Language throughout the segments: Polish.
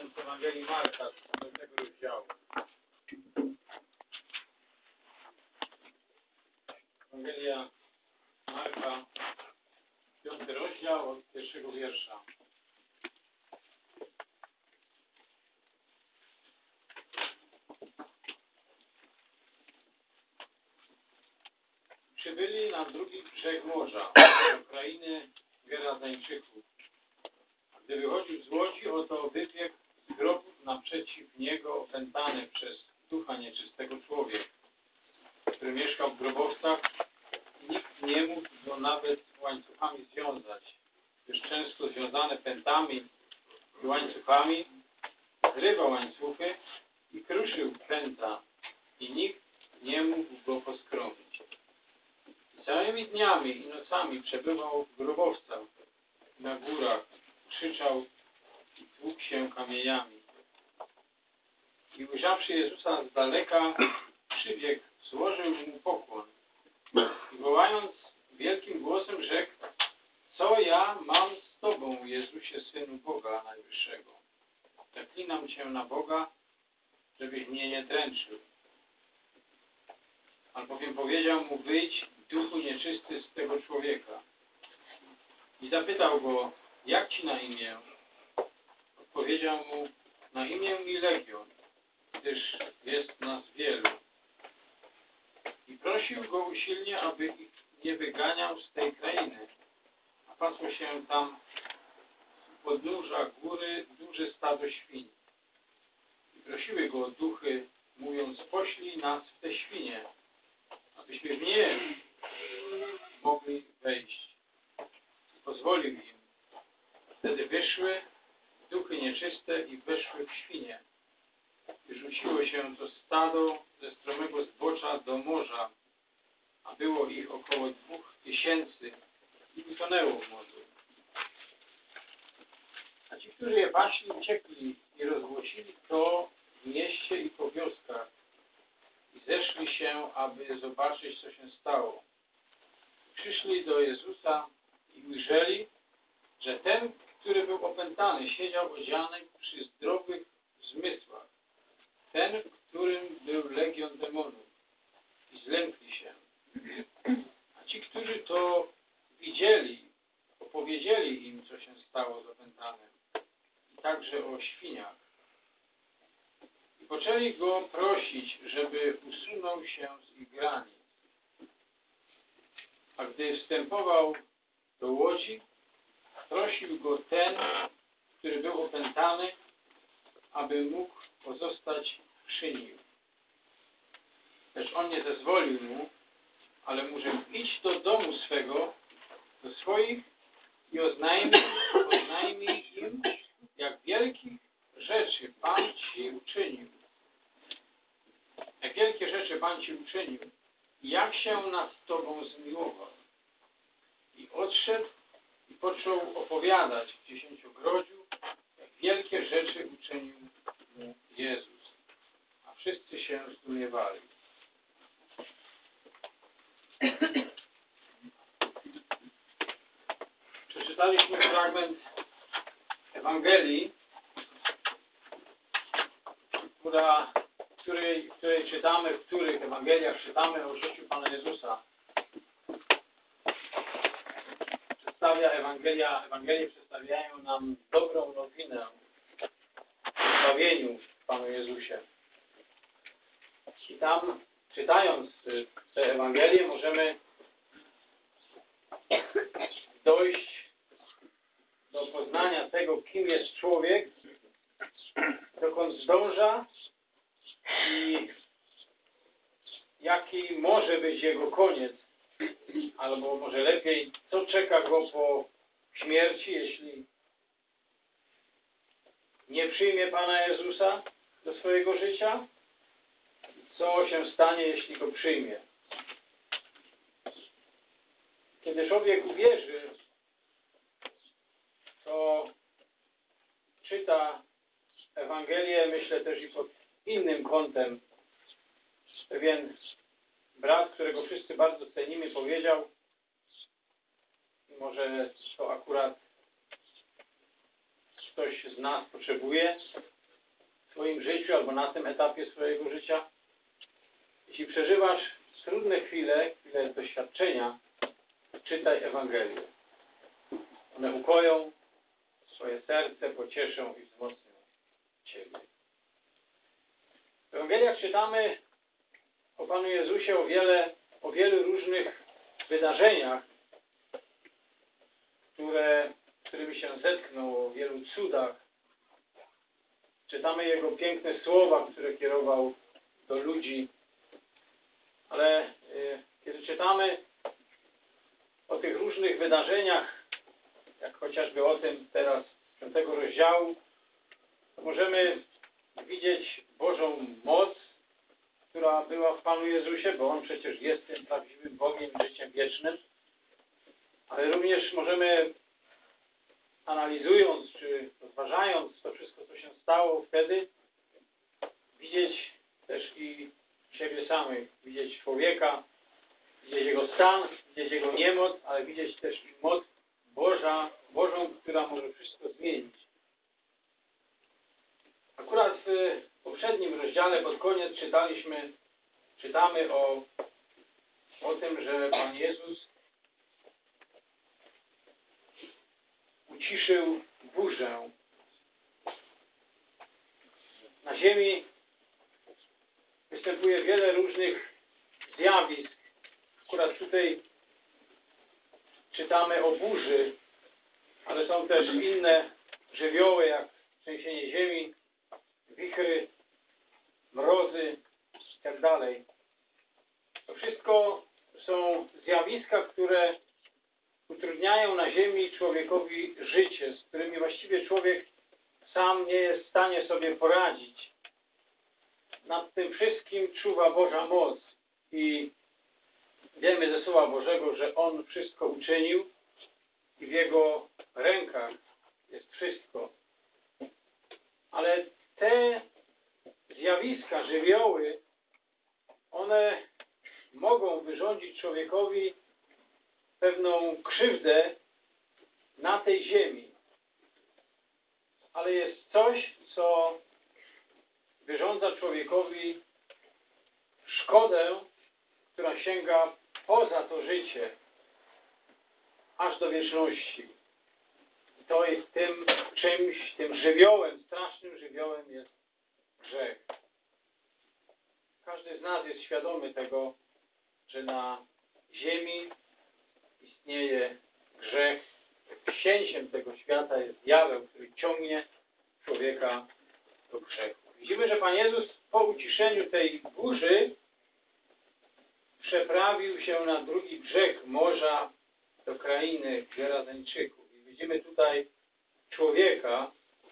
czytając Ewangelii Marka z 5 rozdziału. Ewangelia Marka, 5 rozdział od 1 wiersza. Przybyli na drugi brzeg morza, do krainy Gerazańczyków. Gdy wychodził z łodzi, oto wybiegł z grobów naprzeciw niego opętany przez ducha nieczystego człowiek, który mieszkał w grobowcach i nikt nie mógł go nawet łańcuchami związać, gdyż często związane pętami i łańcuchami zrywał łańcuchy i kruszył pęta i nikt nie mógł go poskromić. Całymi dniami i nocami przebywał w grobowcach na górach, krzyczał i tłukł się kamieniami. I ujrzawszy Jezusa z daleka, przybiegł, złożył mu pokłon i wołając wielkim głosem rzekł: co ja mam z Tobą, Jezusie, Synu Boga Najwyższego? Zaklinam Cię na Boga, żebyś mnie nie dręczył. Albowiem powiedział mu: wyjdź, duchu nieczysty, z tego człowieka. I zapytał go: jak ci na imię? Odpowiedział mu: na imię mi Legion, gdyż jest nas wielu. I prosił go usilnie, aby ich nie wyganiał z tej krainy. A pasło się tam u podnóża góry duże stado świń. I prosiły go duchy, mówiąc: poślij nas w te świnie, abyśmy w nie mogli wejść. I pozwolił im. Wtedy wyszły duchy nieczyste i weszły w świnie. I rzuciło się to stado ze stromego zbocza do morza, a było ich około 2000 i utonęło w morzu. A ci, którzy je paśli, uciekli i rozgłosili to w mieście i po wioskach i zeszli się, aby zobaczyć, co się stało. Przyszli do Jezusa i ujrzeli, że ten, który był opętany, siedział odziany przy zdrowych zmysłach. Ten, w którym był legion demonów. I zlękli się. A ci, którzy to widzieli, opowiedzieli im, co się stało z opętanym. I także o świniach. I poczęli go prosić, żeby usunął się z ich granic. A gdy wstępował do łodzi, prosił go ten, który był opętany, aby mógł pozostać przy nim. Lecz on nie zezwolił mu, ale mu rzekł: idź do domu swego, do swoich i oznajmij im, jak wielkich rzeczy Pan Ci uczynił. Jak wielkie rzeczy Pan Ci uczynił i jak się nad Tobą zmiłował. I odszedł i począł opowiadać w Dziesięciogrodziu, jak wielkie rzeczy uczynił mu Jezus. A wszyscy się zdumiewali. Przeczytaliśmy fragment Ewangelii, w której czytamy, w których Ewangeliach czytamy o życiu Pana Jezusa. Ewangelie przedstawiają nam dobrą nowinę o zbawieniu w Panu Jezusie. I tam, czytając te Ewangelie, możemy dojść do poznania tego, kim jest człowiek, dokąd zdąża i jaki może być jego koniec, albo może lepiej, co czeka go po śmierci, jeśli nie przyjmie Pana Jezusa do swojego życia, co się stanie, jeśli go przyjmie. Kiedy człowiek uwierzy, to czyta Ewangelię, myślę też i pod innym kątem. Pewien brat, którego wszyscy bardzo cenimy, powiedział, może to akurat ktoś z nas potrzebuje, swoim życiu albo na tym etapie swojego życia. Jeśli przeżywasz trudne chwile doświadczenia, czytaj Ewangelię. One ukoją swoje serce, pocieszą i wzmocnią Ciebie. W Ewangeliach czytamy o Panu Jezusie o wielu różnych wydarzeniach, którymi się zetknął, o wielu cudach. Czytamy Jego piękne słowa, które kierował do ludzi. Ale kiedy czytamy o tych różnych wydarzeniach, jak chociażby o tym teraz z 5 rozdziału, to możemy widzieć Bożą moc, która była w Panu Jezusie, bo On przecież jest tym prawdziwym Bogiem i życiem wiecznym. Ale również możemy, analizując czy rozważając to wszystko, co się stało wtedy, widzieć też i siebie samych, widzieć człowieka, widzieć jego stan, widzieć jego niemoc, ale widzieć też i moc Bożą, która może wszystko zmienić. Akurat w poprzednim rozdziale pod koniec czytamy o tym, że Pan Jezus uciszył burzę. Na ziemi występuje wiele różnych zjawisk. Akurat tutaj czytamy o burzy, ale są też inne żywioły, jak trzęsienie ziemi, wichry, mrozy itd. To wszystko są zjawiska, które utrudniają na ziemi człowiekowi życie, z którymi właściwie człowiek sam nie jest w stanie sobie poradzić. Nad tym wszystkim czuwa Boża moc i wiemy ze Słowa Bożego, że On wszystko uczynił i w Jego rękach jest wszystko. Ale te zjawiska, żywioły, one mogą wyrządzić człowiekowi pewną krzywdę na tej ziemi. Ale jest coś, co wyrządza człowiekowi szkodę, która sięga poza to życie, aż do wieczności. I to jest tym czymś, tym żywiołem, strasznym żywiołem jest grzech. Każdy z nas jest świadomy tego, że na ziemi istnieje grzech. Księciem tego świata jest diabeł, który ciągnie człowieka do grzechu. Widzimy, że Pan Jezus po uciszeniu tej burzy przeprawił się na drugi brzeg morza do krainy Gerazeńczyków. I widzimy tutaj człowieka,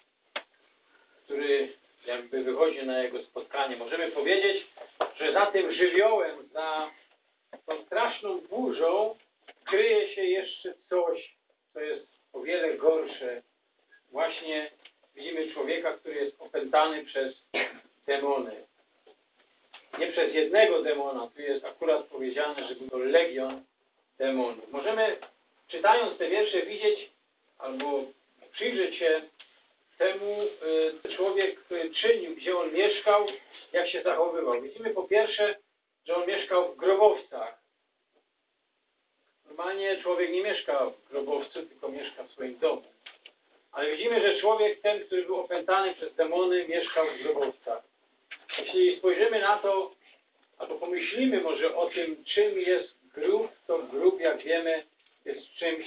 który jakby wychodzi na jego spotkanie. Możemy powiedzieć, że za tym żywiołem, za tą straszną burzą kryje się jeszcze coś, co jest o wiele gorsze. Właśnie widzimy człowieka, który jest opętany przez demony. Nie przez jednego demona, tu jest akurat powiedziane, że był to legion demonów. Możemy, czytając te wiersze, widzieć albo przyjrzeć się temu, człowiek czynił, gdzie on mieszkał, jak się zachowywał. Widzimy po pierwsze, że on mieszkał w grobowcach. Normalnie człowiek nie mieszka w grobowcu, tylko mieszka w swoim domu. Ale widzimy, że człowiek ten, który był opętany przez demony, mieszkał w grobowcach. Jeśli spojrzymy na to, albo pomyślimy może o tym, czym jest grób, to grób, jak wiemy, jest czymś,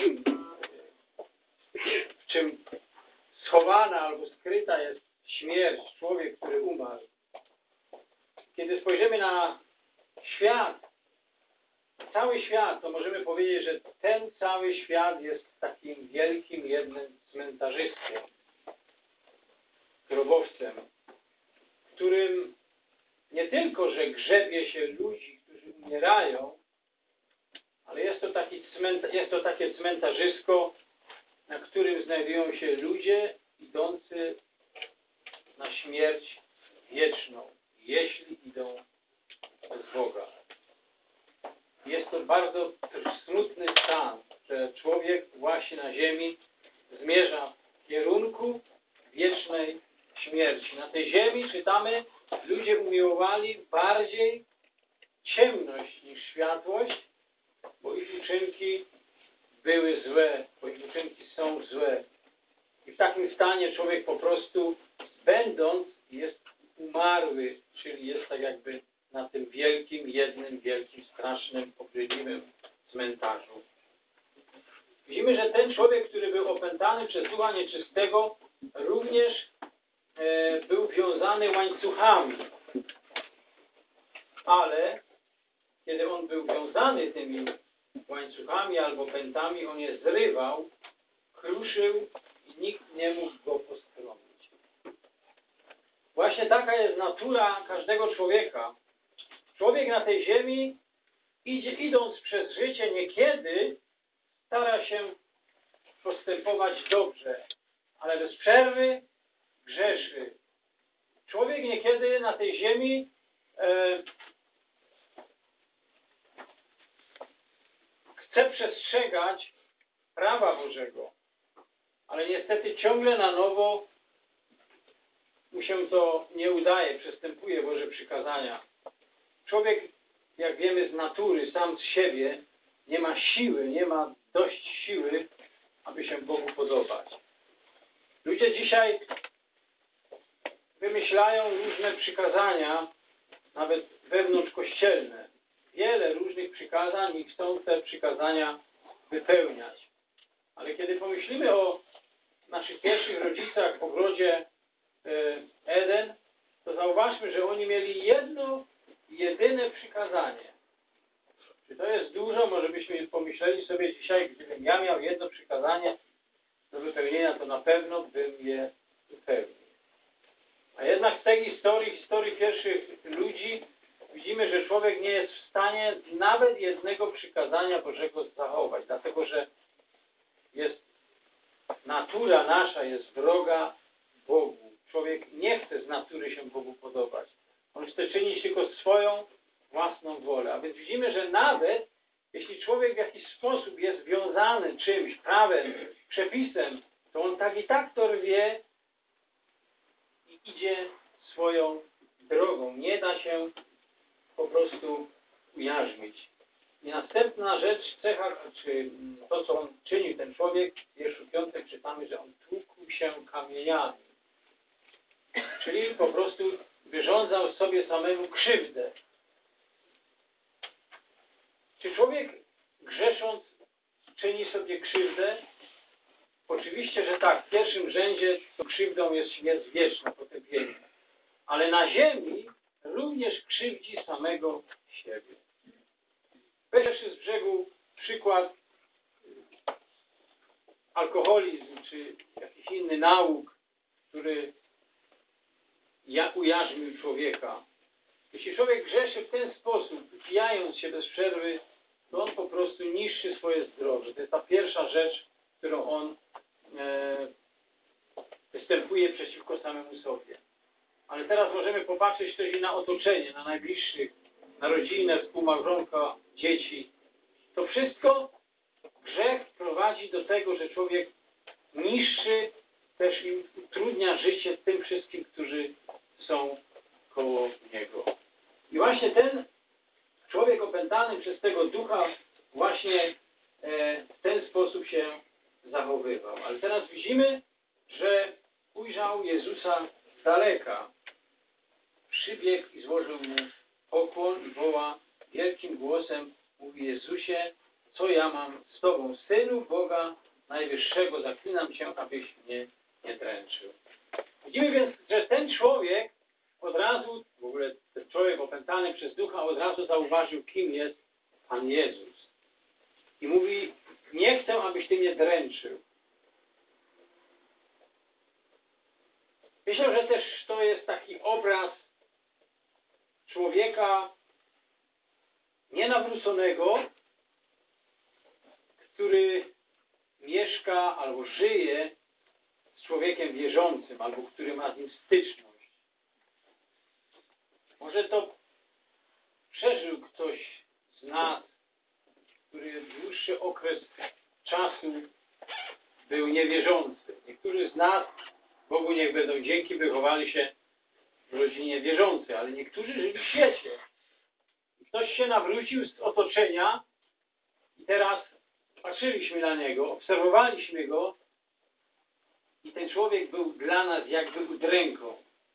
w czym schowana albo skryta jest śmierć, człowiek, który umarł. Kiedy spojrzymy na świat, cały świat, to możemy powiedzieć, że ten cały świat jest takim wielkim jednym cmentarzyskiem, grobowcem, w którym nie tylko, że grzebie się ludzi, którzy umierają, ale jest to takie cmentarzysko, na którym znajdują się ludzie idący na śmierć wieczną, jeśli idą bez Boga. Jest to bardzo smutny stan, że człowiek właśnie na ziemi zmierza w kierunku wiecznej śmierci. Na tej ziemi, czytamy, ludzie umiłowali bardziej ciemność niż światłość, bo ich uczynki były złe, bo ich uczynki są złe. I w takim stanie człowiek po prostu, będąc, jest umarły, czyli jest tak jakby na tym jednym wielkim, strasznym, obrzydliwym cmentarzu. Widzimy, że ten człowiek, który był opętany przez ducha nieczystego, również był wiązany łańcuchami. Ale kiedy on był wiązany tymi łańcuchami albo pętami, on je zrywał, kruszył i nikt nie mógł go postronić. Właśnie taka jest natura każdego człowieka. Człowiek na tej ziemi idąc przez życie, niekiedy stara się postępować dobrze, ale bez przerwy grzeszy. Człowiek niekiedy na tej ziemi chce przestrzegać prawa Bożego, ale niestety ciągle na nowo mu się to nie udaje, przestępuje Boże przykazania. Człowiek, jak wiemy z natury, sam z siebie, nie ma siły, nie ma dość siły, aby się Bogu podobać. Ludzie dzisiaj wymyślają różne przykazania, nawet wewnątrzkościelne. Wiele różnych przykazań i chcą te przykazania wypełniać. Ale kiedy pomyślimy o naszych pierwszych rodzicach w ogrodzie Eden, to zauważmy, że oni mieli jedno, jedyne przykazanie. Czy to jest dużo? Może byśmy pomyśleli sobie dzisiaj, gdybym ja miał jedno przykazanie do wypełnienia, to na pewno bym je wypełnił. A jednak z tej historii pierwszych ludzi, widzimy, że człowiek nie jest w stanie nawet jednego przykazania Bożego zachować, dlatego że natura nasza jest wroga Bogu. Człowiek nie chce z natury się Bogu podobać. On chce czynić tylko swoją własną wolę. A więc widzimy, że nawet jeśli człowiek w jakiś sposób jest związany czymś, prawem, przepisem, to on tak i tak to rwie i idzie swoją drogą. Nie da się po prostu ujarzmić. I następna rzecz, cecha, czy to, co on czynił, ten człowiek, w wierszu 5 czytamy, że on tłukł się kamieniami. Czyli po prostu wyrządzał sobie samemu krzywdę. Czy człowiek grzesząc czyni sobie krzywdę? Oczywiście, że tak. W pierwszym rzędzie to krzywdą jest śmierć wieczna, potępienie. Ale na ziemi również krzywdzi samego siebie. Weźmy z brzegu przykład alkoholizm, czy jakiś inny nauk, który ujarzmił człowieka. Jeśli człowiek grzeszy w ten sposób, wypijając się bez przerwy, to on po prostu niszczy swoje zdrowie. To jest ta pierwsza rzecz, którą on występuje przeciwko samemu sobie. Ale teraz możemy popatrzeć też i na otoczenie, na najbliższych, na rodzinę, współmałżonka, dzieci. To wszystko grzech prowadzi do tego, że człowiek niszczy też i utrudnia życie tym wszystkim, którzy są koło niego. I właśnie ten człowiek opętany przez tego ducha właśnie w ten sposób się zachowywał. Ale teraz widzimy, że ujrzał Jezusa z daleka. Przybiegł i złożył mu pokłon i woła wielkim głosem, mówi: Jezusie, co ja mam z Tobą, Synu Boga Najwyższego, zaklinam Cię, abyś mnie nie dręczył. Widzimy więc, że ten człowiek od razu, w ogóle ten człowiek opętany przez ducha od razu zauważył, kim jest Pan Jezus. I mówi: nie chcę, abyś Ty mnie dręczył. Myślę, że też to jest taki obraz człowieka nienawróconego, który mieszka albo żyje z człowiekiem wierzącym, albo który ma z nim styczność. Może to przeżył ktoś z nas, który dłuższy okres czasu był niewierzący. Niektórzy z nas Bogu niech będą dzięki, wychowali się w rodzinie wierzącej, ale niektórzy żyli w świecie. Ktoś się nawrócił z otoczenia i teraz patrzyliśmy na niego, obserwowaliśmy go i ten człowiek był dla nas jakby udręką.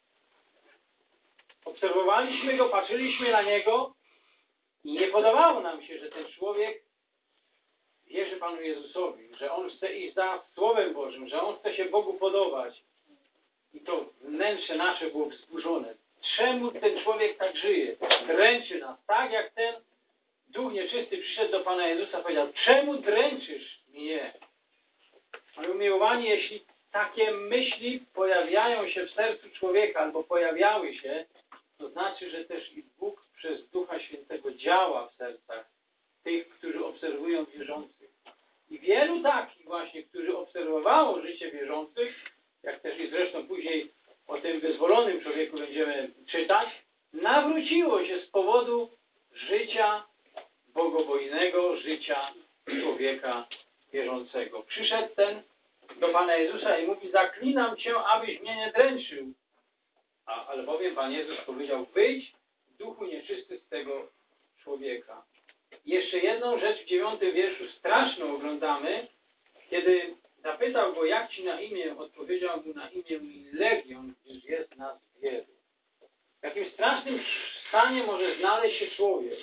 Obserwowaliśmy go, patrzyliśmy na niego i nie podobało nam się, że ten człowiek wierzy Panu Jezusowi, że on chce iść za Słowem Bożym, że on chce się Bogu podobać. I to wnętrze nasze było wzburzone. Czemu ten człowiek tak żyje? Dręczy nas, tak jak ten duch nieczysty przyszedł do Pana Jezusa i powiedział: czemu dręczysz mnie? Ale umiłowani, jeśli takie myśli pojawiają się w sercu człowieka albo pojawiały się, to znaczy, że też i Bóg przez Ducha Świętego działa w sercach tych, którzy obserwują wierzących. I wielu takich właśnie, którzy obserwowało życie wierzących, jak też i zresztą później o tym wyzwolonym człowieku będziemy czytać, nawróciło się z powodu życia bogobojnego, życia człowieka wierzącego. Przyszedł ten do Pana Jezusa i mówi: zaklinam Cię, abyś mnie nie dręczył. Albowiem Pan Jezus powiedział: wyjdź, duchu nieczysty, z tego człowieka. Jeszcze jedną rzecz w 9 wierszu straszną oglądamy, kiedy zapytał go: jak ci na imię? Odpowiedział mu: na imię mi Legion, gdyż jest nas wielu. W jakim strasznym stanie może znaleźć się człowiek.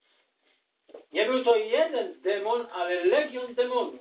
Nie był to jeden demon, ale legion demonów.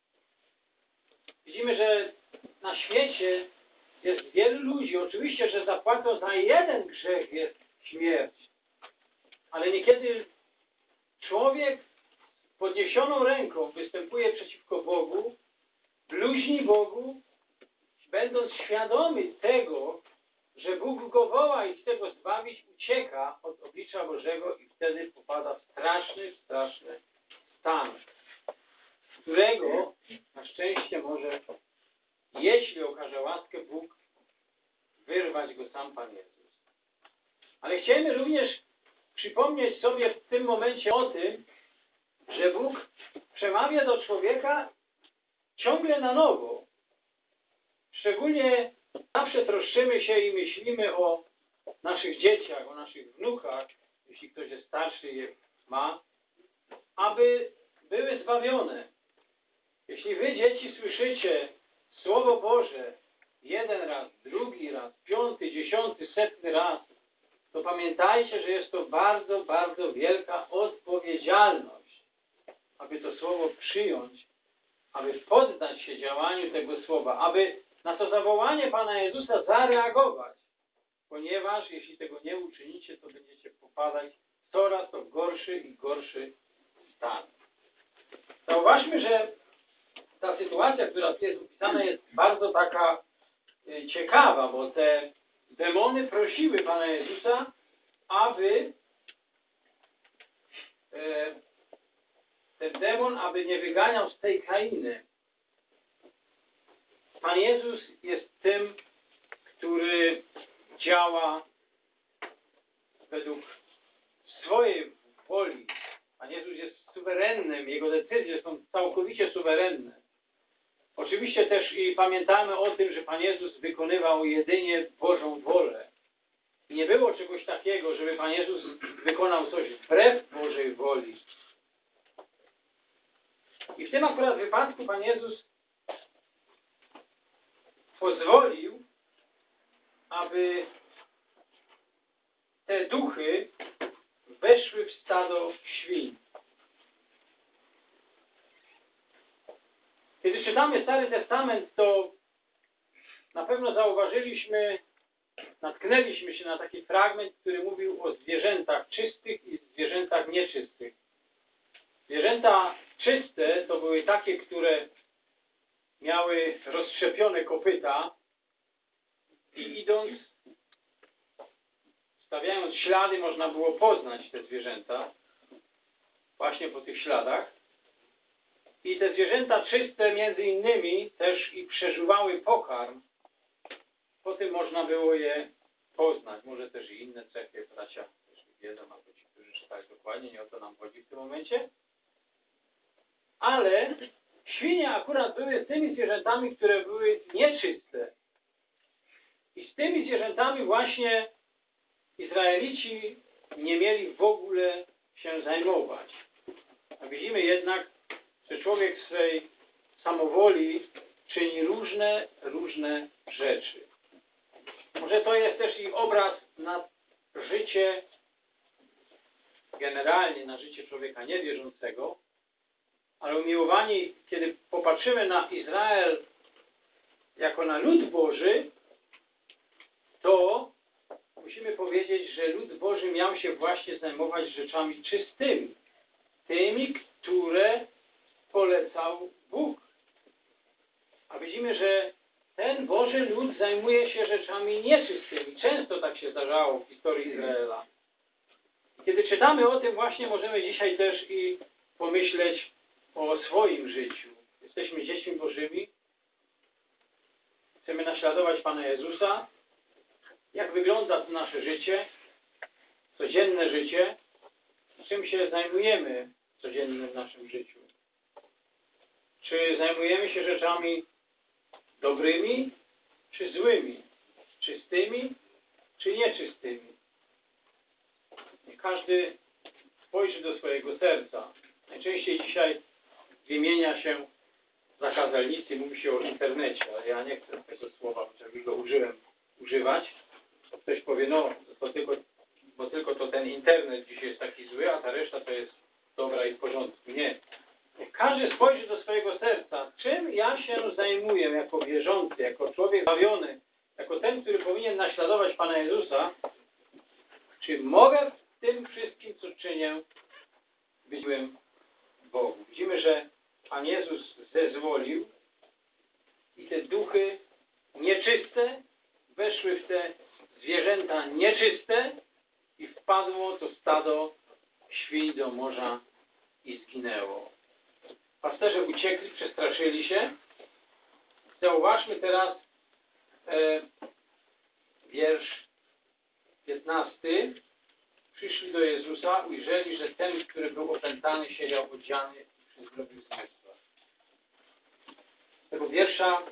Widzimy, że na świecie jest wielu ludzi. Oczywiście, że zapłatą za jeden grzech jest śmierć. Ale niekiedy człowiek z podniesioną ręką występuje przeciwko Bogu, bluźni Bogu, będąc świadomy tego, że Bóg go woła i chce go zbawić, ucieka od oblicza Bożego i wtedy popada w straszny stan, z którego na szczęście może, jeśli okaże łaskę, Bóg wyrwać go sam Pan Jezus. Ale chcemy również przypomnieć sobie w tym momencie o tym, że Bóg przemawia do człowieka ciągle na nowo. Szczególnie zawsze troszczymy się i myślimy o naszych dzieciach, o naszych wnukach, jeśli ktoś jest starszy i je ma, aby były zbawione. Jeśli wy, dzieci, słyszycie Słowo Boże jeden raz, drugi raz, 5., 10., 100. raz, to pamiętajcie, że jest to bardzo, bardzo wielka odpowiedzialność, aby to Słowo przyjąć, aby poddać się działaniu tego Słowa, aby na to zawołanie Pana Jezusa zareagować, ponieważ jeśli tego nie uczynicie, to będziecie popadać coraz to gorszy i gorszy stan. Zauważmy, że ta sytuacja, która tu jest opisana, jest bardzo taka ciekawa, bo te demony prosiły Pana Jezusa, aby ten demon, aby nie wyganiał z tej krainy. Pan Jezus jest tym, który działa według swojej woli. Pan Jezus jest suwerennym, Jego decyzje są całkowicie suwerenne. Oczywiście też i pamiętamy o tym, że Pan Jezus wykonywał jedynie Bożą wolę. I nie było czegoś takiego, żeby Pan Jezus wykonał coś wbrew Bożej woli. I w tym akurat wypadku Pan Jezus pozwolił, aby te duchy weszły w stado świń. Kiedy czytamy Stary Testament, to na pewno zauważyliśmy, natknęliśmy się na taki fragment, który mówił o zwierzętach czystych i zwierzętach nieczystych. Zwierzęta czyste to były takie, które miały rozszczepione kopyta i idąc, stawiając ślady, można było poznać te zwierzęta właśnie po tych śladach. I te zwierzęta czyste między innymi też i przeżuwały pokarm. Po tym można było je poznać. Może też i inne cechy, bracia też wiedzą, albo ci, którzy czytali dokładnie, nie o to nam chodzi w tym momencie. Ale świnie akurat były tymi zwierzętami, które były nieczyste. I z tymi zwierzętami właśnie Izraelici nie mieli w ogóle się zajmować. A widzimy jednak, że człowiek w swej samowoli czyni różne rzeczy. Może to jest też i obraz na życie, generalnie na życie człowieka niewierzącego, ale umiłowani, kiedy popatrzymy na Izrael jako na lud Boży, to musimy powiedzieć, że lud Boży miał się właśnie zajmować rzeczami czystymi, tymi, które polecał Bóg. A widzimy, że ten Boży lud zajmuje się rzeczami nieczystymi. Często tak się zdarzało w historii Izraela. Kiedy czytamy o tym, właśnie możemy dzisiaj też i pomyśleć o swoim życiu. Jesteśmy dziećmi Bożymi. Chcemy naśladować Pana Jezusa. Jak wygląda nasze życie, codzienne życie, czym się zajmujemy codziennie w naszym życiu? Czy zajmujemy się rzeczami dobrymi, czy złymi? Czystymi, czy nieczystymi? Niech każdy spojrzy do swojego serca. Najczęściej dzisiaj wymienia się zakazalnicy, mówi się o internecie, ale ja nie chcę tego słowa, chociaż już go używać. Ktoś powie, no, bo tylko to ten internet dzisiaj jest taki zły, a ta reszta to jest dobra i w porządku. Nie. Niech każdy spojrzy do swojego serca, czym ja się zajmuję jako wierzący, jako człowiek zbawiony, jako ten, który powinien naśladować Pana Jezusa, czy mogę w tym wszystkim, co czynię, być miłym Bogu. Widzimy, że Pan Jezus zezwolił i te duchy nieczyste weszły w te zwierzęta nieczyste i wpadło to stado świń do morza i zginęło. Pasterze uciekli, przestraszyli się. Zauważmy teraz wiersz 15. Przyszli do Jezusa, ujrzeli, że ten, który był opętany, siedział odziany i zrobił zmysła. Z tego wiersza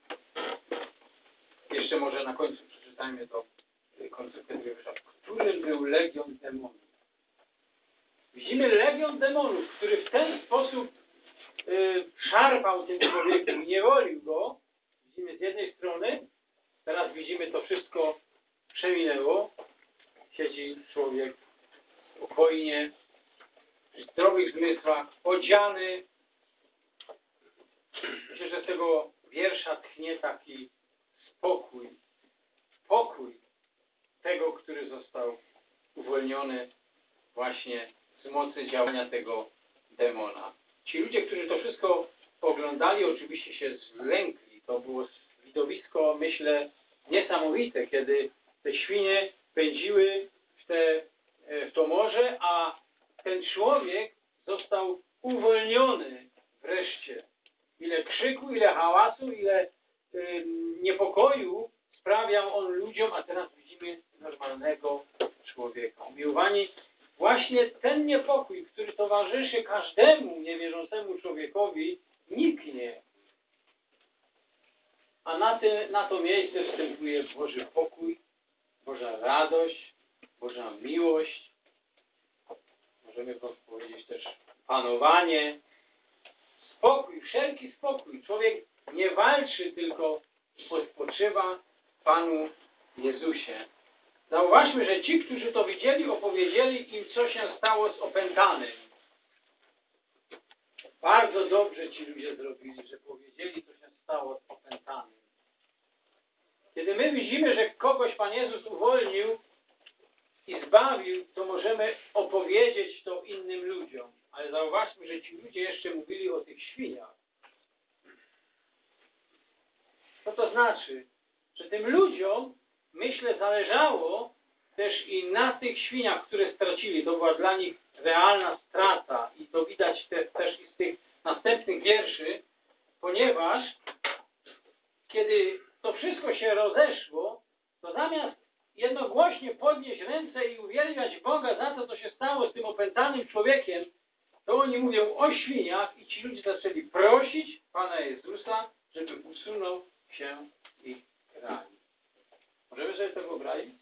jeszcze może na końcu przeczytajmy to końcówkę tego wiersza. W którym był legion demonów. Widzimy legion demonów, który w ten sposób szarpał tym człowiekiem, niewolił go. Widzimy z jednej strony, teraz widzimy to wszystko przeminęło. Siedzi człowiek spokojnie, w zdrowych zmysłach, odziany. Myślę, że z tego wiersza tchnie taki spokój. Pokój tego, który został uwolniony właśnie z mocy działania tego demona. Ci ludzie, którzy to wszystko oglądali, oczywiście się zlękli. To było widowisko, myślę, niesamowite, kiedy te świnie pędziły w to morze, a ten człowiek został uwolniony wreszcie. Ile krzyku, ile hałasu, ile niepokoju sprawiał on ludziom, a teraz widzimy normalnego człowieka. Umiłowani, właśnie ten niepokój, który towarzyszy każdemu niewierzącemu człowiekowi, niknie. A na to miejsce wstępuje Boży pokój, Boża radość, Boża miłość. Możemy powiedzieć też panowanie. Spokój, wszelki spokój. Człowiek nie walczy, tylko odpoczywa Panu Jezusie. Zauważmy, że ci, którzy to widzieli, opowiedzieli im, co się stało z opętanym. Bardzo dobrze ci ludzie zrobili, że powiedzieli, co się stało z opętanym. Kiedy my widzimy, że kogoś Pan Jezus uwolnił i zbawił, to możemy opowiedzieć to innym ludziom. Ale zauważmy, że ci ludzie jeszcze mówili o tych świniach. Co to znaczy? Że tym ludziom, myślę, zależało też i na tych świniach, które stracili. To była dla nich realna strata i to widać też i z tych następnych wierszy, ponieważ kiedy to wszystko się rozeszło, to zamiast jednogłośnie podnieść ręce i uwielbiać Boga za to, co się stało z tym opętanym człowiekiem, to oni mówią o świniach i ci ludzie zaczęli prosić Pana Jezusa, żeby usunął się z ich kraju. Możemy sobie to wyobrazić?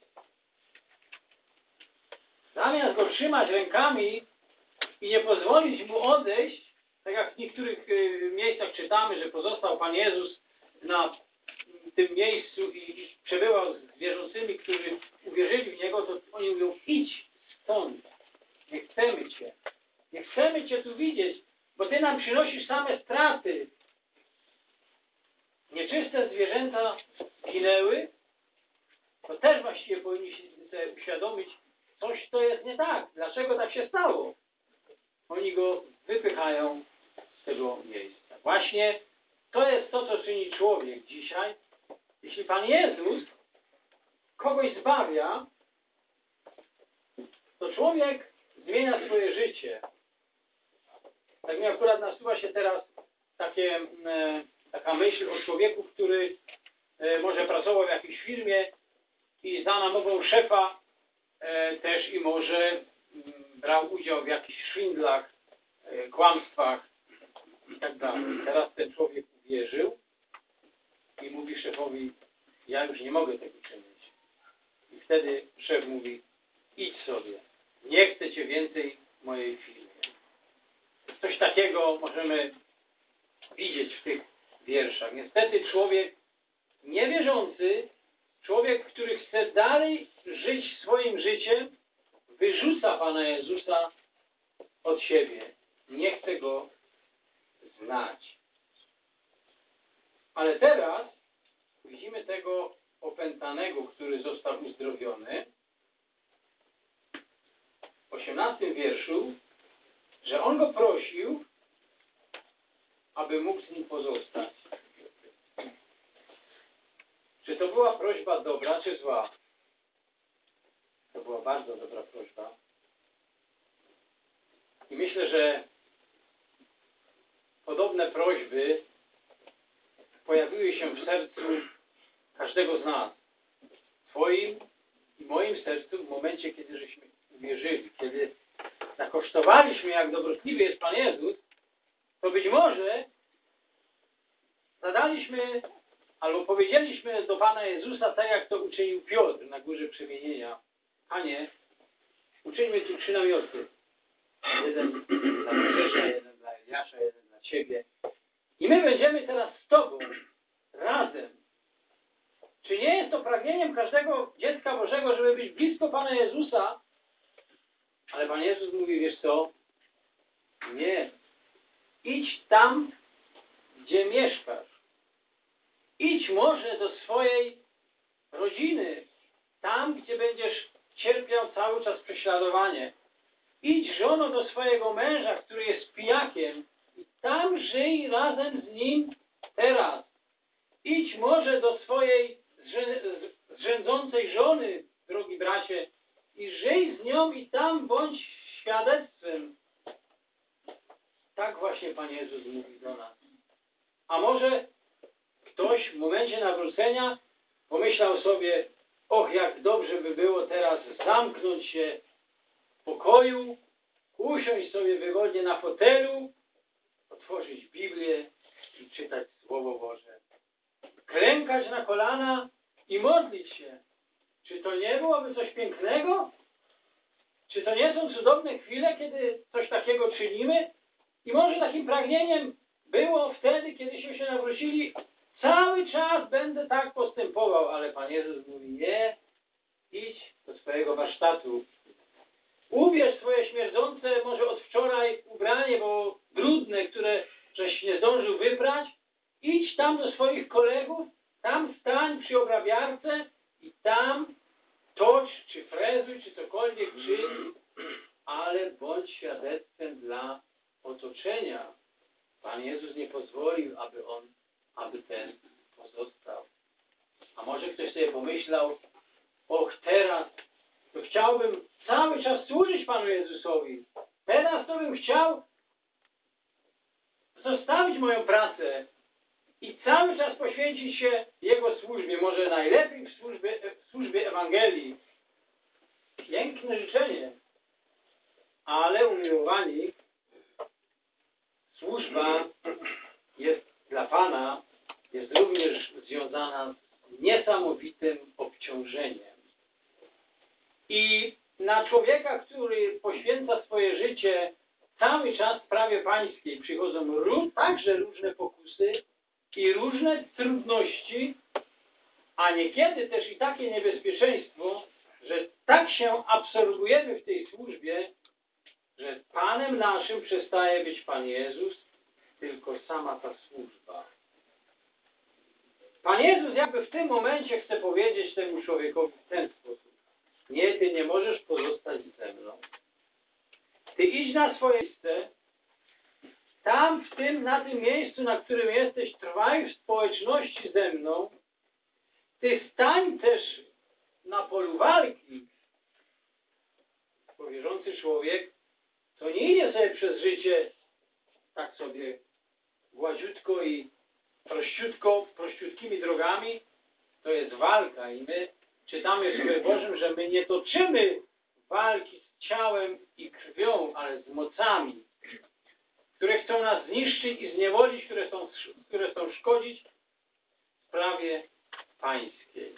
Zamiast go trzymać rękami i nie pozwolić mu odejść, tak jak w niektórych miejscach czytamy, że pozostał Pan Jezus na tym miejscu i przebywał z wierzącymi, którzy uwierzyli w Niego, to oni mówią, idź stąd, nie chcemy Cię. Nie chcemy Cię tu widzieć, bo Ty nam przynosisz same straty. Nieczyste zwierzęta ginęły, to też właściwie powinniśmy sobie uświadomić, coś to jest nie tak. Dlaczego tak się stało? Oni go wypychają z tego miejsca. Właśnie to jest to, co czyni człowiek dzisiaj. Jeśli Pan Jezus kogoś zbawia, to człowiek zmienia swoje życie. Tak mi akurat nasuwa się teraz taka myśl o człowieku, który może pracował w jakiejś firmie i za namową szefa też i może brał udział w jakichś szwindlach, kłamstwach i tak dalej. Teraz ten człowiek uwierzył i mówi szefowi, ja już nie mogę tego czynić. I wtedy szef mówi, idź sobie, nie chcę Cię więcej w mojej firmie. Coś takiego możemy widzieć w tych wierszach. Niestety człowiek niewierzący, człowiek, który chce dalej żyć swoim życiem, wyrzuca Pana Jezusa od siebie. Nie chce Go znać. Ale teraz widzimy tego opętanego, który został uzdrowiony. W 18 wierszu, że on go prosił, aby mógł z nim pozostać. Czy to była prośba dobra, czy zła? To była bardzo dobra prośba. I myślę, że podobne prośby pojawiły się w sercu każdego z nas. W Twoim i moim sercu w momencie, kiedy żeśmy uwierzyli, kiedy zakosztowaliśmy, jak dobrotliwy jest Pan Jezus, to być może zadaliśmy albo powiedzieliśmy do Pana Jezusa, tak jak to uczynił Piotr na Górze Przemienienia. Panie, uczyńmy tu 3 namioty. Jeden dla Mojżesza, jeden dla Eliasza, jeden dla Ciebie. I my będziemy teraz z Tobą, razem. Czy nie jest to pragnieniem każdego dziecka Bożego, żeby być blisko Pana Jezusa? Ale Pan Jezus mówi, wiesz co? Nie. Idź tam, gdzie mieszkasz. Idź może do swojej rodziny, tam, gdzie będziesz cierpiał cały czas prześladowanie. Idź, żono, do swojego męża, który jest pijakiem i tam żyj razem z nim teraz. Idź może do swojej zrzędzącej żony, drogi bracie, i żyj z nią i tam bądź świadectwem. Tak właśnie Pan Jezus mówi do nas. A może ktoś w momencie nawrócenia pomyślał sobie, och, jak dobrze by było teraz zamknąć się w pokoju, usiąść sobie wygodnie na fotelu, otworzyć Biblię i czytać Słowo Boże. Klękać na kolana i modlić się. Czy to nie byłoby coś pięknego? Czy to nie są cudowne chwile, kiedy coś takiego czynimy? I może takim pragnieniem było wtedy, kiedyśmy się nawrócili, cały czas będę tak postępował, ale Pan Jezus mówi, nie, idź do swojego warsztatu. Ubierz swoje śmierdzące, może od wczoraj ubranie, bo brudne, które żeś nie zdążył wyprać. Idź tam do swoich kolegów, tam stań przy obrabiarce i tam tocz, czy frezuj, czy cokolwiek czyń, ale bądź świadectwem dla otoczenia. Pan Jezus nie pozwolił, aby ten pozostał. A może ktoś sobie pomyślał, och, teraz to chciałbym cały czas służyć Panu Jezusowi. Teraz to bym chciał zostawić moją pracę i cały czas poświęcić się Jego służbie. Może najlepiej w służbie Ewangelii. Piękne życzenie. Ale umiłowani, służba jest dla Pana, jest również związana z niesamowitym obciążeniem. I na człowieka, który poświęca swoje życie cały czas sprawie pańskiej, przychodzą także różne pokusy i różne trudności, a niekiedy też i takie niebezpieczeństwo, że tak się absorbujemy w tej służbie, że Panem naszym przestaje być Pan Jezus, tylko sama ta służba. Pan Jezus jakby w tym momencie chce powiedzieć temu człowiekowi w ten sposób: nie, ty nie możesz pozostać ze mną. Ty idź na swoje miejsce, tam na tym miejscu, na którym jesteś, trwaj w społeczności ze mną. Ty stań też na polu walki. Bo wierzący człowiek to nie idzie sobie przez życie tak sobie gładziutko i prościutkimi drogami. To jest walka i my czytamy w Słowie Bożym, że my nie toczymy walki z ciałem i krwią, ale z mocami, które chcą nas zniszczyć i zniewolić, które chcą szkodzić w sprawie pańskiej.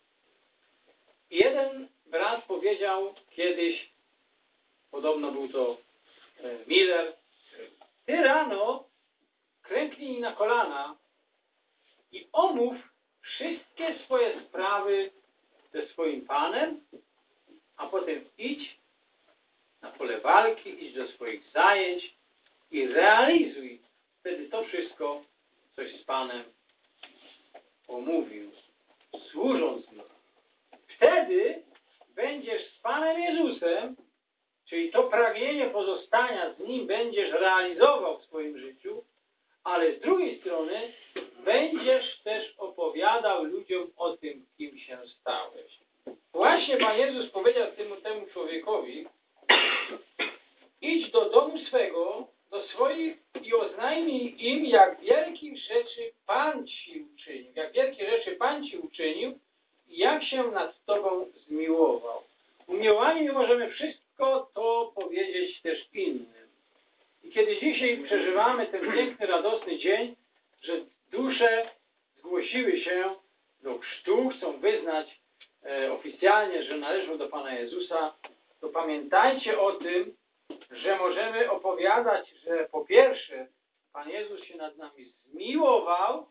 Jeden brat powiedział kiedyś, podobno był to Miller: ty rano klęknij na kolana i omów wszystkie swoje sprawy ze swoim Panem, a potem idź na pole walki, idź do swoich zajęć i realizuj wtedy to wszystko, coś z Panem omówił, służąc Mu. Wtedy będziesz z Panem Jezusem, czyli to pragnienie pozostania z Nim będziesz realizował w swoim życiu, ale z drugiej strony będziesz też opowiadał ludziom o tym, kim się stałeś. Właśnie Pan Jezus powiedział temu człowiekowi: idź do domu swego, do swoich i oznajmij im, jak wielkich rzeczy Pan Ci uczynił, jak wielkie rzeczy Pan Ci uczynił i jak się nad Tobą zmiłował. Umiłowani możemy wszystko to powiedzieć też innym. I kiedy dzisiaj przeżywamy ten piękny, radosny dzień, że dusze zgłosiły się do chrztu, chcą wyznać oficjalnie, że należą do Pana Jezusa, to pamiętajcie o tym, że możemy opowiadać, że po pierwsze Pan Jezus się nad nami zmiłował,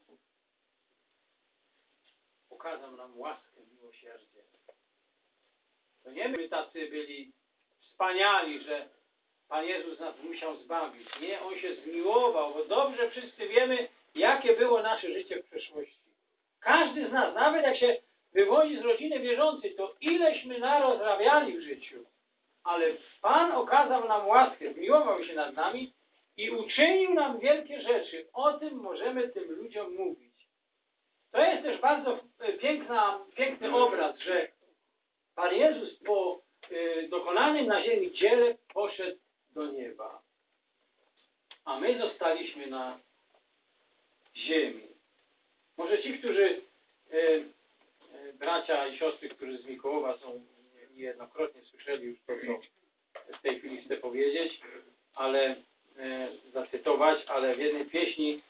okazał nam łaskę, miłosierdzie. To nie my tacy byli wspaniali, że Pan Jezus nas musiał zbawić. Nie, On się zmiłował, bo dobrze wszyscy wiemy, jakie było nasze życie w przeszłości. Każdy z nas, nawet jak się wywodzi z rodziny wierzącej, to ileśmy narozrabiali w życiu. Ale Pan okazał nam łaskę, zmiłował się nad nami i uczynił nam wielkie rzeczy. O tym możemy tym ludziom mówić. To jest też bardzo piękny obraz, że Pan Jezus po dokonanym na ziemi dziele poszedł do nieba. A my zostaliśmy na ziemi. Może ci, którzy bracia i siostry, którzy z Mikołowa są, niejednokrotnie słyszeli już to, co w tej chwili chcę powiedzieć, ale zacytować, ale w jednej pieśni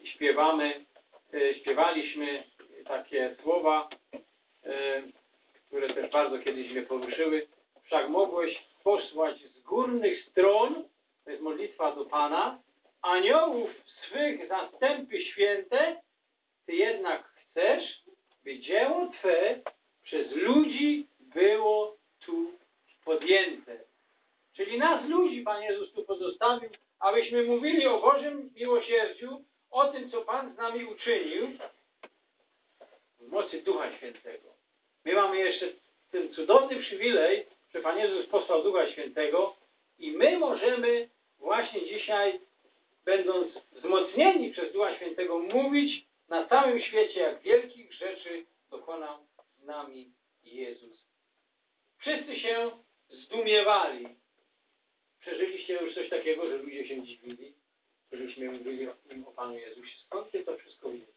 śpiewaliśmy takie słowa, które też bardzo kiedyś mnie poruszyły. Wszak mogłeś posłać z górnych stron, to jest modlitwa do Pana, aniołów swych zastępy święte, Ty jednak chcesz, by dzieło Twe przez ludzi było tu podjęte. Czyli nas ludzi Pan Jezus tu pozostawił, abyśmy mówili o Bożym miłosierdziu, o tym, co Pan z nami uczynił w mocy Ducha Świętego. My mamy jeszcze ten cudowny przywilej, że Pan Jezus posłał Ducha Świętego i my możemy właśnie dzisiaj, będąc wzmocnieni przez Ducha Świętego, mówić na całym świecie, jak wielkich rzeczy dokonał z nami Jezus. Wszyscy się zdumiewali. Przeżyliście już coś takiego, że ludzie się dziwili, żeśmy mówili im o Panu Jezusie. Skąd Ty to wszystko wiesz?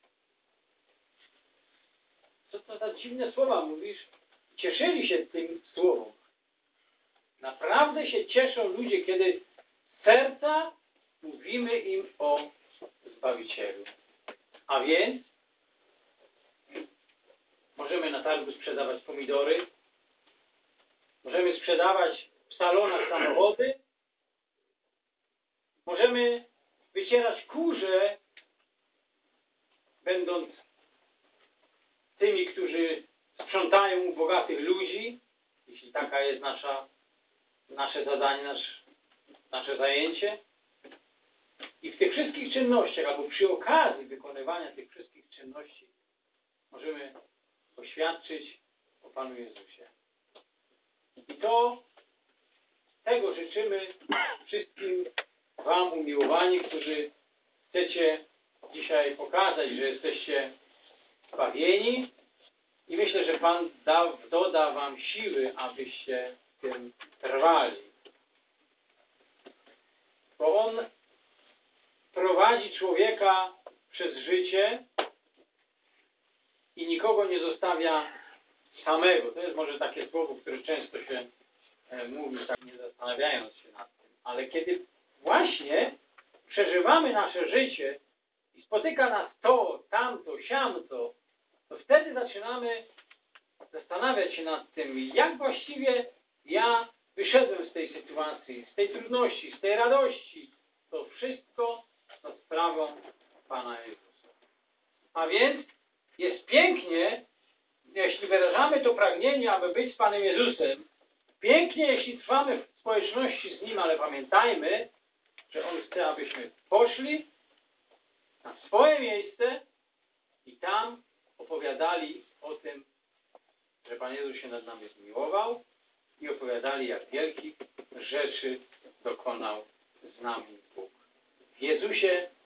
Co to za dziwne słowa mówisz? Cieszyli się tym słowom. Naprawdę się cieszą ludzie, kiedy z serca mówimy im o Zbawicielu. A więc Możemy na targu sprzedawać pomidory. Możemy sprzedawać w salonach samochody. Możemy wycierać kurze, będąc tymi, którzy sprzątają u bogatych ludzi, jeśli taka jest nasze zadanie, nasze zajęcie. I w tych wszystkich czynnościach, albo przy okazji wykonywania tych wszystkich czynności, możemy oświadczyć o Panu Jezusie. I tego życzymy wszystkim Wam, umiłowani, którzy chcecie dzisiaj pokazać, że jesteście zbawieni. I myślę, że Pan doda Wam siły, abyście w tym trwali. Bo On prowadzi człowieka przez życie i nikogo nie zostawia samego. To jest może takie słowo, które często się mówi, tak nie zastanawiając się nad tym. Ale kiedy właśnie przeżywamy nasze życie i spotyka nas to, tamto, siamto, to wtedy zaczynamy zastanawiać się nad tym, jak właściwie ja wyszedłem z tej sytuacji, z tej trudności, z tej radości. To wszystko za sprawą Pana Jezusa. A więc jest pięknie, jeśli wyrażamy to pragnienie, aby być z Panem Jezusem. Pięknie, jeśli trwamy w społeczności z Nim, ale pamiętajmy, że On chce, abyśmy poszli na swoje miejsce i tam opowiadali o tym, że Pan Jezus się nad nami zmiłował i opowiadali, jak wielkich rzeczy dokonał z nami Bóg. W Jezusie